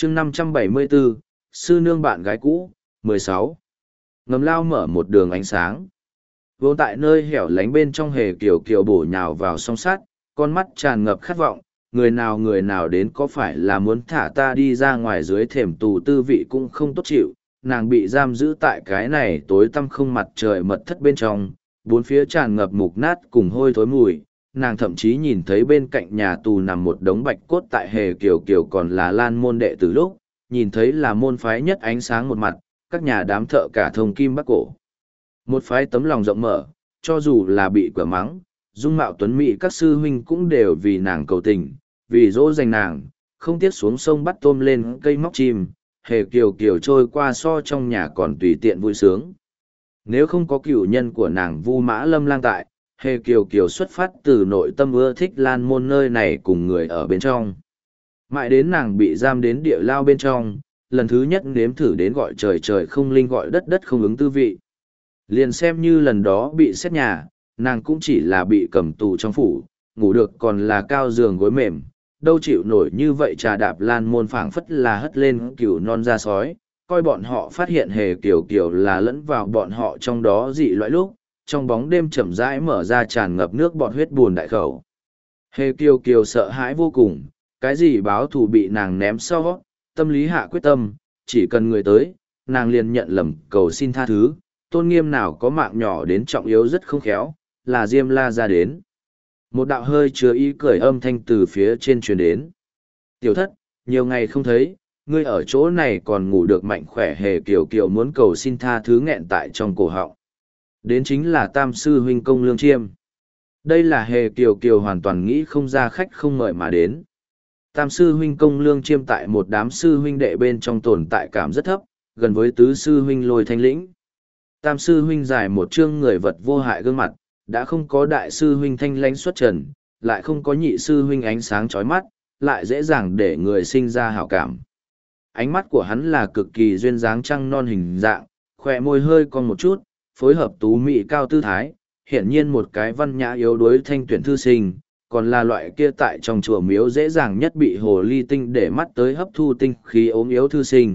chương 574, sư nương bạn gái cũ, 16. Ngầm lao mở một đường ánh sáng. Vô tại nơi hẻo lánh bên trong hề kiều kiều bổ nhào vào song sát, con mắt tràn ngập khát vọng, người nào đến có phải là muốn thả ta đi ra ngoài dưới thềm tù tư vị cũng không tốt chịu, nàng bị giam giữ tại cái này tối tăm không mặt trời mật thất bên trong, bốn phía tràn ngập mục nát cùng hôi thối mùi, nàng thậm chí nhìn thấy bên cạnh nhà tù nằm một đống bạch cốt tại hề kiều kiều còn là lan môn đệ từ lúc, nhìn thấy là môn phái nhất ánh sáng một mặt, các nhà đám thợ cả thông kim bắc cổ. Một phái tấm lòng rộng mở, cho dù là bị quả mắng, dung mạo tuấn mỹ các sư huynh cũng đều vì nàng cầu tình, vì dỗ dành nàng, không tiếc xuống sông bắt tôm lên cây móc chim, hề kiều kiều trôi qua so trong nhà còn tùy tiện vui sướng. Nếu không có cửu nhân của nàng Vu Mã Lâm lang tại, hề kiều kiều xuất phát từ nội tâm ưa thích lan môn nơi này cùng người ở bên trong. Mãi đến nàng bị giam đến địa lao bên trong, lần thứ nhất nếm thử đến gọi trời trời không linh gọi đất đất không ứng tư vị. Liền xem như lần đó bị xét nhà, nàng cũng chỉ là bị cầm tù trong phủ, ngủ được còn là cao giường gối mềm, đâu chịu nổi như vậy trà đạp lan môn phảng phất là hất lên cừu non da sói, coi bọn họ phát hiện hề kiều kiều là lẫn vào bọn họ trong đó dị loại lúc, trong bóng đêm chậm rãi mở ra tràn ngập nước bọt huyết buồn đại khẩu. Hề kiều kiều sợ hãi vô cùng, cái gì báo thù bị nàng ném sau, tâm lý hạ quyết tâm, chỉ cần người tới, nàng liền nhận lầm cầu xin tha thứ, tôn nghiêm nào có mạng nhỏ đến trọng yếu rất không khéo, là Diêm La ra đến. Một đạo hơi chứa ý cười âm thanh từ phía trên truyền đến. Tiểu thất, nhiều ngày không thấy, ngươi ở chỗ này còn ngủ được mạnh khỏe, hề kiều kiều muốn cầu xin tha thứ nghẹn tại trong cổ họng. Đến chính là tam sư huynh Công Lương Chiêm. Đây là hề kiều kiều hoàn toàn nghĩ không ra khách không mời mà đến. Tam sư huynh Công Lương Chiêm tại một đám sư huynh đệ bên trong tồn tại cảm rất thấp, gần với tứ sư huynh Lôi Thanh Lĩnh. Tam sư huynh dài một trương người vật vô hại gương mặt, đã không có đại sư huynh Thanh Lãnh xuất trần, lại không có nhị sư huynh ánh sáng chói mắt, lại dễ dàng để người sinh ra hảo cảm. Ánh mắt của hắn là cực kỳ duyên dáng trăng non hình dạng, khỏe môi hơi cong một chút, phối hợp tú mỹ cao tư thái, hiển nhiên một cái văn nhã yếu đuối thanh tuyển thư sinh, còn là loại kia tại trong chùa miếu dễ dàng nhất bị hồ ly tinh để mắt tới hấp thu tinh khí ốm yếu thư sinh.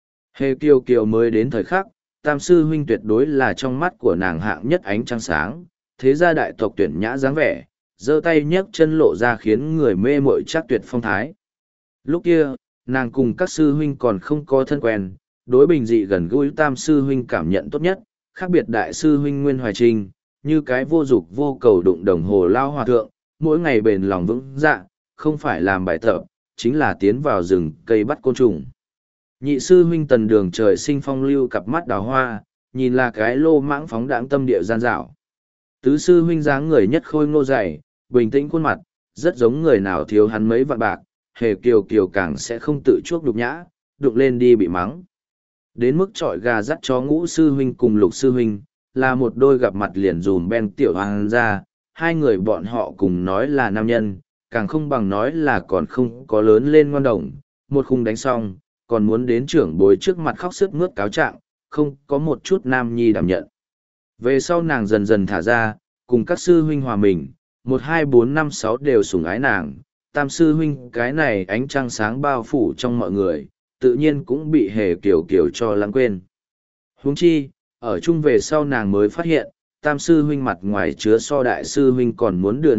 Hề kiều kiều mới đến thời khắc, tam sư huynh tuyệt đối là trong mắt của nàng hạng nhất ánh trăng sáng, thế gia đại tộc tuyển nhã dáng vẻ, giơ tay nhấc chân lộ ra khiến người mê mội chắc tuyệt phong thái. Lúc kia, nàng cùng các sư huynh còn không có thân quen, đối bình dị gần gũi tam sư huynh cảm nhận tốt nhất, khác biệt đại sư huynh Nguyên Hoài Trinh, như cái vô dục vô cầu đụng đồng hồ lao hòa thượng, mỗi ngày bền lòng vững dạ, không phải làm bài tập, chính là tiến vào rừng cây bắt côn trùng. Nhị sư huynh Tần Đường trời sinh phong lưu cặp mắt đào hoa, nhìn là cái lô mãng phóng đãng tâm địa gian dảo. Tứ sư huynh dáng người nhất khôi ngô dày, bình tĩnh khuôn mặt, rất giống người nào thiếu hắn mấy vạn bạc, hề kiều kiều càng sẽ không tự chuốc nhục nhã, đụng lên đi bị mắng. Đến mức trọi gà dắt chó ngũ sư huynh cùng lục sư huynh, là một đôi gặp mặt liền dùm ben tiểu hoàng ra, hai người bọn họ cùng nói là nam nhân, càng không bằng nói là còn không có lớn lên ngoan đồng, một khung đánh xong, còn muốn đến trưởng bối trước mặt khóc sướt mướt cáo trạng, không có một chút nam nhi đảm nhận. Về sau nàng dần dần thả ra, cùng các sư huynh hòa mình, 1, 2, 4, 5, 6 đều sủng ái nàng, tam sư huynh cái này ánh trăng sáng bao phủ trong mọi người, tự nhiên cũng bị hề kiều kiều cho lãng quên. Huống chi, ở chung về sau nàng mới phát hiện, tam sư huynh mặt ngoài chứa so đại sư huynh còn muốn đưa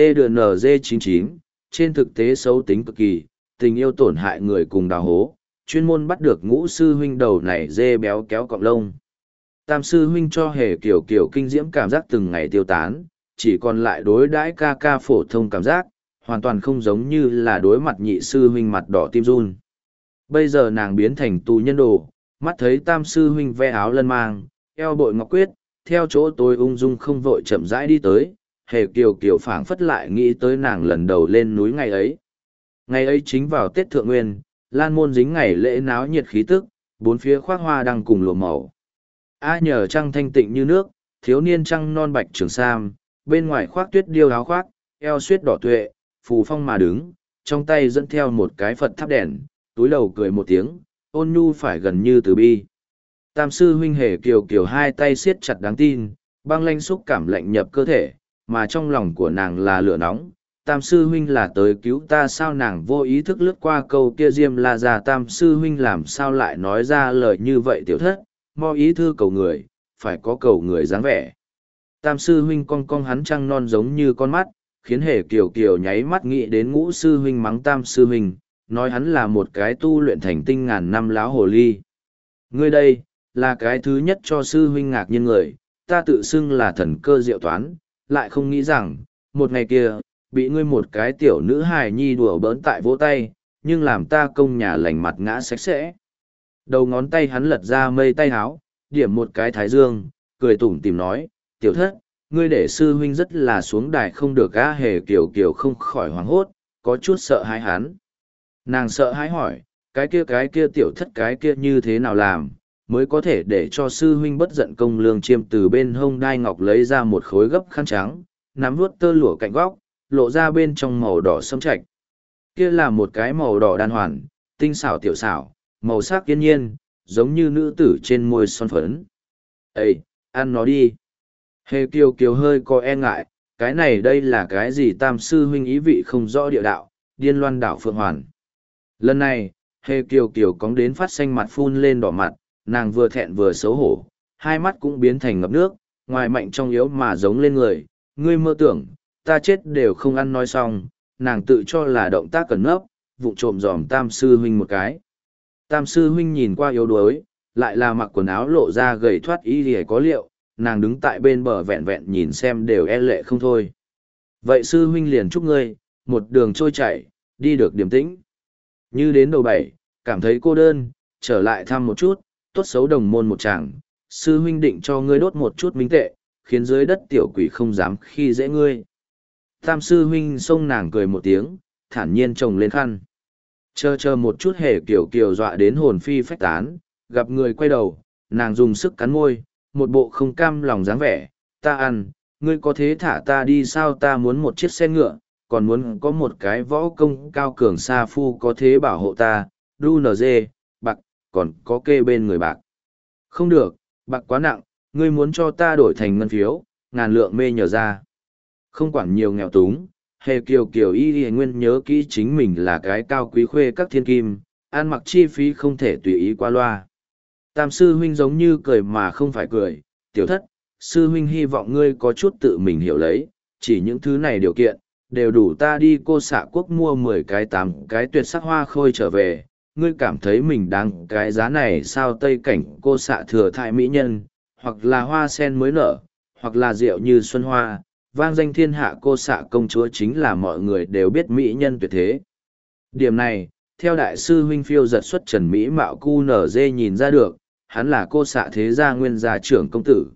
NG 99, trên thực tế xấu tính cực kỳ, tình yêu tổn hại người cùng đào hố, chuyên môn bắt được ngũ sư huynh đầu này dê béo kéo cọng lông. Tam sư huynh cho hề kiểu kiểu kinh diễm cảm giác từng ngày tiêu tán, chỉ còn lại đối đãi ca ca phổ thông cảm giác, hoàn toàn không giống như là đối mặt nhị sư huynh mặt đỏ tim run. Bây giờ nàng biến thành tù nhân đồ, mắt thấy tam sư huynh ve áo lân mang, eo bội ngọc quyết, theo chỗ tôi ung dung không vội chậm rãi đi tới, hề kiều kiều phảng phất lại nghĩ tới nàng lần đầu lên núi ngày ấy. Ngày ấy chính vào Tết Thượng Nguyên, Lan Môn dính ngày lễ náo nhiệt khí tức, bốn phía khoác hoa đang cùng lùa màu. Nhờ trăng thanh tịnh như nước, thiếu niên trăng non bạch trường sam, bên ngoài khoác tuyết điêu áo khoác, eo xuyết đỏ tuệ, phù phong mà đứng, trong tay dẫn theo một cái Phật thắp đèn, túi đầu cười một tiếng, ôn nhu phải gần như từ bi. Tam sư huynh hề kiều kiều hai tay siết chặt đáng tin, băng lanh xúc cảm lạnh nhập cơ thể, mà trong lòng của nàng là lửa nóng, Tam sư huynh là tới cứu ta sao? Nàng vô ý thức lướt qua câu kia Diêm La già tam sư huynh làm sao lại nói ra lời như vậy tiểu thất, mo ý thư cầu người, phải có cầu người dáng vẻ. Tam sư huynh cong cong hắn trăng non giống như con mắt, khiến Hề Kiều Kiều nháy mắt nghĩ đến Ngũ sư huynh mắng Tam sư huynh, nói hắn là một cái tu luyện thành tinh ngàn năm láo hồ ly. Ngươi đây, là cái thứ nhất cho sư huynh ngạc nhiên người, ta tự xưng là thần cơ diệu toán, lại không nghĩ rằng, một ngày kia, bị ngươi một cái tiểu nữ hài nhi đùa bỡn tại vỗ tay, nhưng làm ta công nhà lành mặt ngã sạch sẽ. Đầu ngón tay hắn lật ra mây tay háo, điểm một cái thái dương, cười tủm tìm nói, tiểu thất, ngươi để sư huynh rất là xuống đài không được á. Hề Kiều Kiều không khỏi hoảng hốt, có chút sợ hãi hắn. Nàng sợ hãi hỏi, cái kia tiểu thất cái kia như thế nào làm, mới có thể để cho sư huynh bất giận? Công lương chiêm từ bên hông đai ngọc lấy ra một khối gấp khăn trắng, nắm vuốt tơ lụa cạnh góc, lộ ra bên trong màu đỏ sẫm trạch. Kia là một cái màu đỏ đan hoàn, tinh xảo tiểu xảo, màu sắc yên nhiên, giống như nữ tử trên môi son phấn. Ê, ăn nó đi. Hề Kiều Kiều hơi có e ngại, cái này đây là cái gì? Tam sư huynh ý vị không rõ địa đạo, điên loan đảo phượng hoàn. Lần này, Hề Kiều Kiều cóng đến phát xanh mặt phun lên đỏ mặt, nàng vừa thẹn vừa xấu hổ, hai mắt cũng biến thành ngập nước, ngoài mạnh trong yếu mà giống lên người. Ngươi mơ tưởng, ta chết đều không ăn. Nói xong, nàng tự cho là động tác cẩn nấp, vụng trộm dòm Tam sư huynh một cái. Tam sư huynh nhìn qua yếu đuối, lại là mặc quần áo lộ ra gầy thoát y lìa có liệu, nàng đứng tại bên bờ vẹn vẹn nhìn xem đều e lệ không thôi. Vậy sư huynh liền chúc ngươi, một đường trôi chảy, đi được điềm tĩnh. Như đến đầu bảy, cảm thấy cô đơn, trở lại thăm một chút, tốt xấu đồng môn một chàng, sư huynh định cho ngươi đốt một chút minh tệ, khiến dưới đất tiểu quỷ không dám khi dễ ngươi. Tam sư huynh xông nàng cười một tiếng, thản nhiên trồng lên khăn. Chờ một chút. Hề Kiều Kiều dọa đến hồn phi phách tán, gặp người quay đầu, nàng dùng sức cắn môi, một bộ không cam lòng dáng vẻ. Ta ăn, ngươi có thế thả ta đi sao? Ta muốn một chiếc xe ngựa, còn muốn có một cái võ công cao cường sa phu có thế bảo hộ ta, đu nz, bạc, còn có kê bên người bạc. Không được, bạc quá nặng, ngươi muốn cho ta đổi thành ngân phiếu, ngàn lượng mê nhờ ra. Không quản nhiều nghèo túng, Hề Kiều Kiều y nguyên nhớ kỹ chính mình là cái cao quý khuê các thiên kim, ăn mặc chi phí không thể tùy ý qua loa. Tam sư huynh giống như cười mà không phải cười, tiểu thất, sư huynh hy vọng ngươi có chút tự mình hiểu lấy, chỉ những thứ này điều kiện, đều đủ ta đi Cô Xạ Quốc mua 10 cái 8 cái tuyệt sắc hoa khôi trở về. Ngươi cảm thấy mình đáng cái giá này sao? Tây cảnh Cô Xạ thừa thai mỹ nhân, hoặc là hoa sen mới nở, hoặc là rượu như xuân hoa, vang danh thiên hạ Cô Xạ công chúa chính là mọi người đều biết mỹ nhân tuyệt thế. Điểm này, theo đại sư huynh phiêu giật xuất trần mỹ mạo cu nở dê nhìn ra được, hắn là Cô Xạ thế gia nguyên gia trưởng công tử.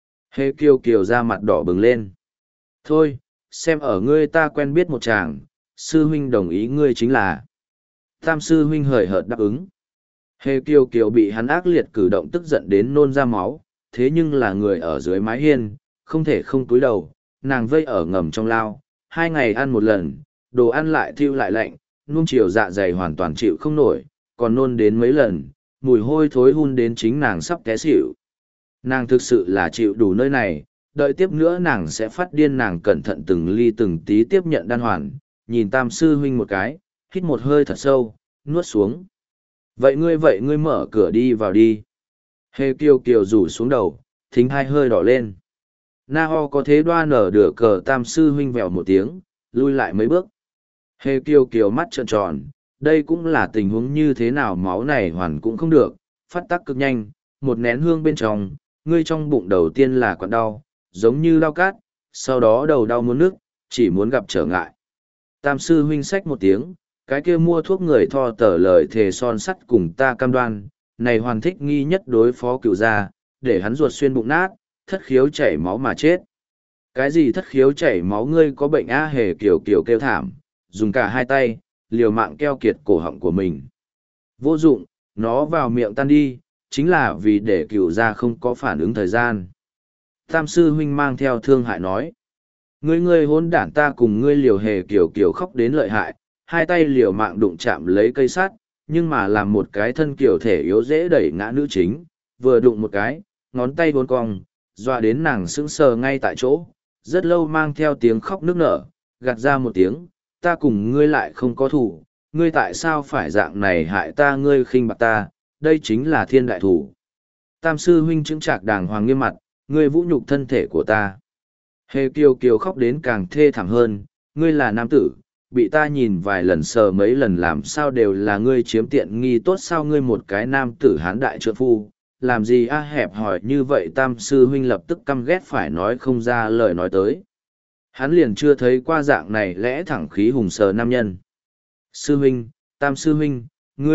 Hề Kiều Kiều ra mặt đỏ bừng lên. Thôi, xem ở ngươi ta quen biết một chàng, sư huynh đồng ý ngươi chính là. Tam sư huynh hời hợt đáp ứng. Hề Kiều Kiều bị hắn ác liệt cử động tức giận đến nôn ra máu, thế nhưng là người ở dưới mái hiên, không thể không cúi đầu, nàng vây ở ngầm trong lao, 2 ngày ăn một lần, đồ ăn lại thiêu lại lạnh, nuông chiều dạ dày hoàn toàn chịu không nổi, còn nôn đến mấy lần, mùi hôi thối hun đến chính nàng sắp té xỉu. Nàng thực sự là chịu đủ nơi này, đợi tiếp nữa nàng sẽ phát điên. Nàng cẩn thận từng ly từng tí tiếp nhận đan hoàn, nhìn Tam sư huynh một cái, hít một hơi thật sâu, nuốt xuống. Vậy ngươi mở cửa đi vào đi. Hề Kiều Kiều rủ xuống đầu, thính hai hơi đỏ lên. Na ho có thế đoan nở đửa cờ. Tam sư huynh vèo một tiếng, lui lại mấy bước. Hề Kiều Kiều mắt trợn tròn, đây cũng là tình huống như thế nào? Máu này hoàn cũng không được, phát tác cực nhanh, một nén hương bên trong, ngươi trong bụng đầu tiên là quặn đau, giống như lao cát, sau đó đầu đau muốn nước, chỉ muốn gặp trở ngại. Tam sư huynh xách một tiếng, cái kia mua thuốc người tho tờ lời thề son sắt cùng ta cam đoan, này hoàn thích nghi nhất đối phó cựu gia, để hắn ruột xuyên bụng nát, thất khiếu chảy máu mà chết. Cái gì thất khiếu chảy máu? Ngươi có bệnh á? Hề Kiều Kiều kêu thảm, dùng cả hai tay, liều mạng keo kiệt cổ họng của mình. Vô dụng, nó vào miệng tan đi, chính là vì để cựu gia không có phản ứng thời gian. Tam sư huynh mang theo thương hại nói. Ngươi hôn đản, ta cùng ngươi liều. Hề Kiều Kiều khóc đến lợi hại, hai tay liều mạng đụng chạm lấy cây sắt, nhưng mà làm một cái thân kiểu thể yếu dễ đẩy ngã nữ chính, vừa đụng một cái, ngón tay vốn cong, dọa đến nàng sững sờ ngay tại chỗ, rất lâu mang theo tiếng khóc nức nở, gạt ra một tiếng, ta cùng ngươi lại không có thủ, ngươi tại sao phải dạng này hại ta, ngươi khinh bạc ta, đây chính là thiên đại thủ. Tam sư huynh chứng trạc đàng hoàng nghiêm mặt, ngươi vũ nhục thân thể của ta. Hề Kiều Kiều khóc đến càng thê thảm hơn, ngươi là nam tử, bị ta nhìn vài lần sờ mấy lần làm sao đều là ngươi chiếm tiện nghi, tốt sao ngươi một cái nam tử hán đại trượng phu, làm gì a hẹp hỏi như vậy. Tam sư huynh lập tức căm ghét phải nói không ra lời nói tới. Hắn liền chưa thấy qua dạng này lẽ thẳng khí hùng sờ nam nhân. Sư huynh, Tam sư huynh,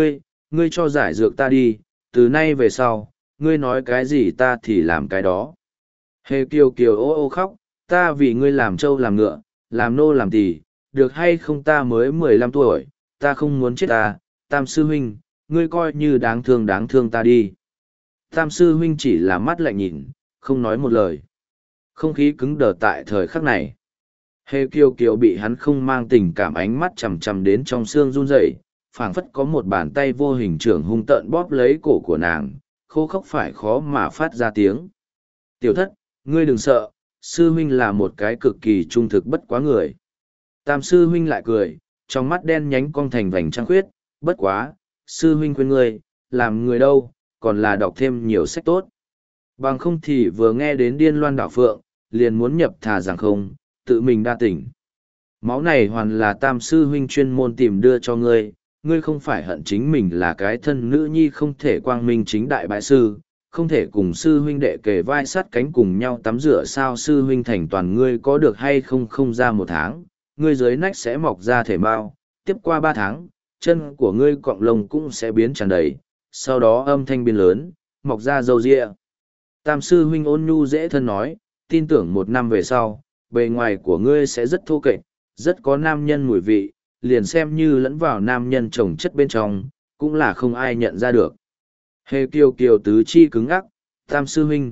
ngươi cho giải dược ta đi, từ nay về sau, ngươi nói cái gì ta thì làm cái đó. Hề Kiều Kiều ô ô khóc, ta vì ngươi làm trâu làm ngựa, làm nô làm tỳ, được hay không, ta mới 15 tuổi, ta không muốn chết ta. Tam sư huynh, ngươi coi như đáng thương ta đi. Tam sư huynh chỉ là mắt lạnh nhìn, không nói một lời. Không khí cứng đờ tại thời khắc này. Hề Kiều Kiều bị hắn không mang tình cảm ánh mắt chằm chằm đến trong xương run rẩy, phảng phất có một bàn tay vô hình trưởng hung tợn bóp lấy cổ của nàng, khô khốc phải khó mà phát ra tiếng. Tiểu thất, ngươi đừng sợ, sư huynh là một cái cực kỳ trung thực bất quá người. Tam sư huynh lại cười, trong mắt đen nhánh cong thành vành trăng khuyết, bất quá, sư huynh khuyên ngươi, làm người đâu, còn là đọc thêm nhiều sách tốt. Bằng không thì vừa nghe đến điên loan đảo phượng, liền muốn nhập thà rằng không, tự mình đa tỉnh. Máu này hoàn là Tam sư huynh chuyên môn tìm đưa cho ngươi, ngươi không phải hận chính mình là cái thân nữ nhi không thể quang minh chính đại bại sư, không thể cùng sư huynh đệ kề vai sát cánh cùng nhau tắm rửa sao. Sư huynh thành toàn ngươi có được hay không, không ra 1 tháng, ngươi dưới nách sẽ mọc ra thể mao, tiếp qua 3 tháng, chân của ngươi cọng lông cũng sẽ biến tràn đầy, sau đó âm thanh biến lớn, mọc ra râu ria. Tam sư huynh ôn nhu dễ thân nói, tin tưởng 1 năm về sau, bề ngoài của ngươi sẽ rất thô kệch, rất có nam nhân mùi vị, liền xem như lẫn vào nam nhân trồng chất bên trong, cũng là không ai nhận ra được. Hề Kiều Kiều tứ chi cứng ngắc, Tam sư huynh,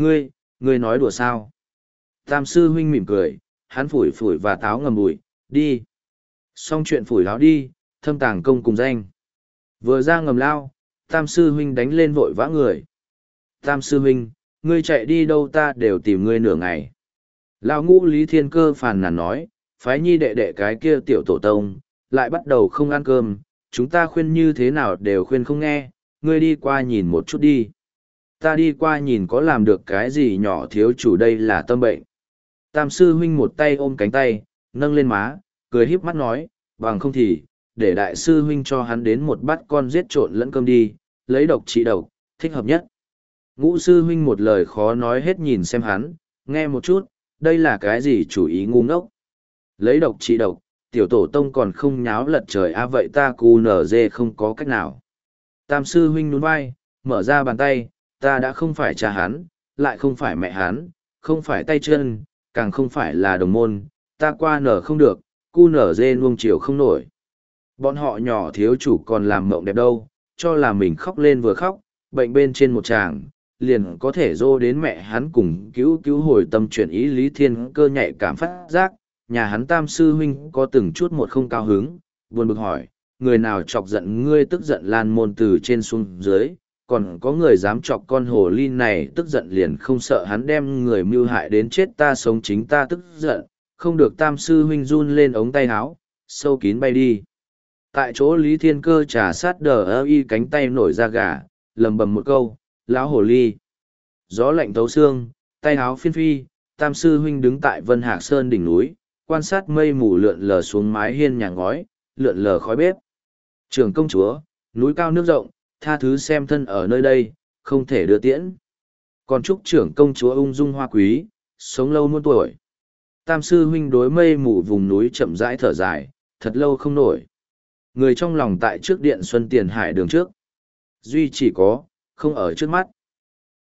ngươi nói đùa sao? Tam sư huynh mỉm cười, hắn phủi phủi và táo ngầm bụi, đi. Xong chuyện phủi áo đi, thâm tàng công cùng danh. Vừa ra ngầm lao, Tam sư huynh đánh lên vội vã người. Tam sư huynh, ngươi chạy đi đâu ta đều tìm ngươi nửa ngày. Lão Ngũ Lý Thiên Cơ phàn nàn nói, phái nhi đệ đệ cái kia tiểu tổ tông, lại bắt đầu không ăn cơm, chúng ta khuyên như thế nào đều khuyên không nghe, ngươi đi qua nhìn một chút đi. Ta đi qua nhìn có làm được cái gì nhỏ thiếu chủ, đây là tâm bệnh. Tam sư huynh một tay ôm cánh tay, nâng lên má, cười híp mắt nói, bằng không thì, để đại sư huynh cho hắn đến một bát con giết trộn lẫn cơm đi, lấy độc trị độc, thích hợp nhất. Ngũ sư huynh một lời khó nói hết nhìn xem hắn, nghe một chút, đây là cái gì chủ ý ngu ngốc. Lấy độc trị độc, tiểu tổ tông còn không nháo lật trời a vậy ta cu nở dê không có cách nào. Tam sư huynh nhún vai, mở ra bàn tay, ta đã không phải cha hắn, lại không phải mẹ hắn, không phải tay chân, càng không phải là đồng môn, ta qua nở không được, cu nở dê nuông chiều không nổi. Bọn họ nhỏ thiếu chủ còn làm mộng đẹp đâu, cho là mình khóc lên vừa khóc, bệnh bên trên một tràng, liền có thể dô đến mẹ hắn cùng cứu hồi tâm chuyển ý. Lý Thiên Cơ nhạy cảm phát giác, nhà hắn Tam sư huynh có từng chút một không cao hứng, buồn bực hỏi, người nào chọc giận ngươi tức giận lan môn từ trên xuống dưới, còn có người dám chọc con hồ ly này tức giận liền không sợ hắn đem người mưu hại đến chết, ta sống chính ta tức giận, không được. Tam sư huynh run lên ống tay áo, sâu kín bay đi. Tại chỗ Lý Thiên Cơ trà sát đờ ơ y cánh tay nổi da gà, lầm bầm một câu, lão hồ ly. Gió lạnh thấu xương, tay áo phiên phi, Tam sư huynh đứng tại Vân Hạc Sơn đỉnh núi, quan sát mây mù lượn lờ xuống mái hiên nhà ngói, lượn lờ khói bếp. Trưởng công chúa, núi cao nước rộng, tha thứ xem thân ở nơi đây, không thể đưa tiễn. Còn chúc trưởng công chúa ung dung hoa quý, sống lâu muôn tuổi. Tam sư huynh đối mây mù vùng núi chậm rãi thở dài, thật lâu không nổi. Người trong lòng tại trước điện Xuân Tiền Hải đường trước. Duy chỉ có, không ở trước mắt.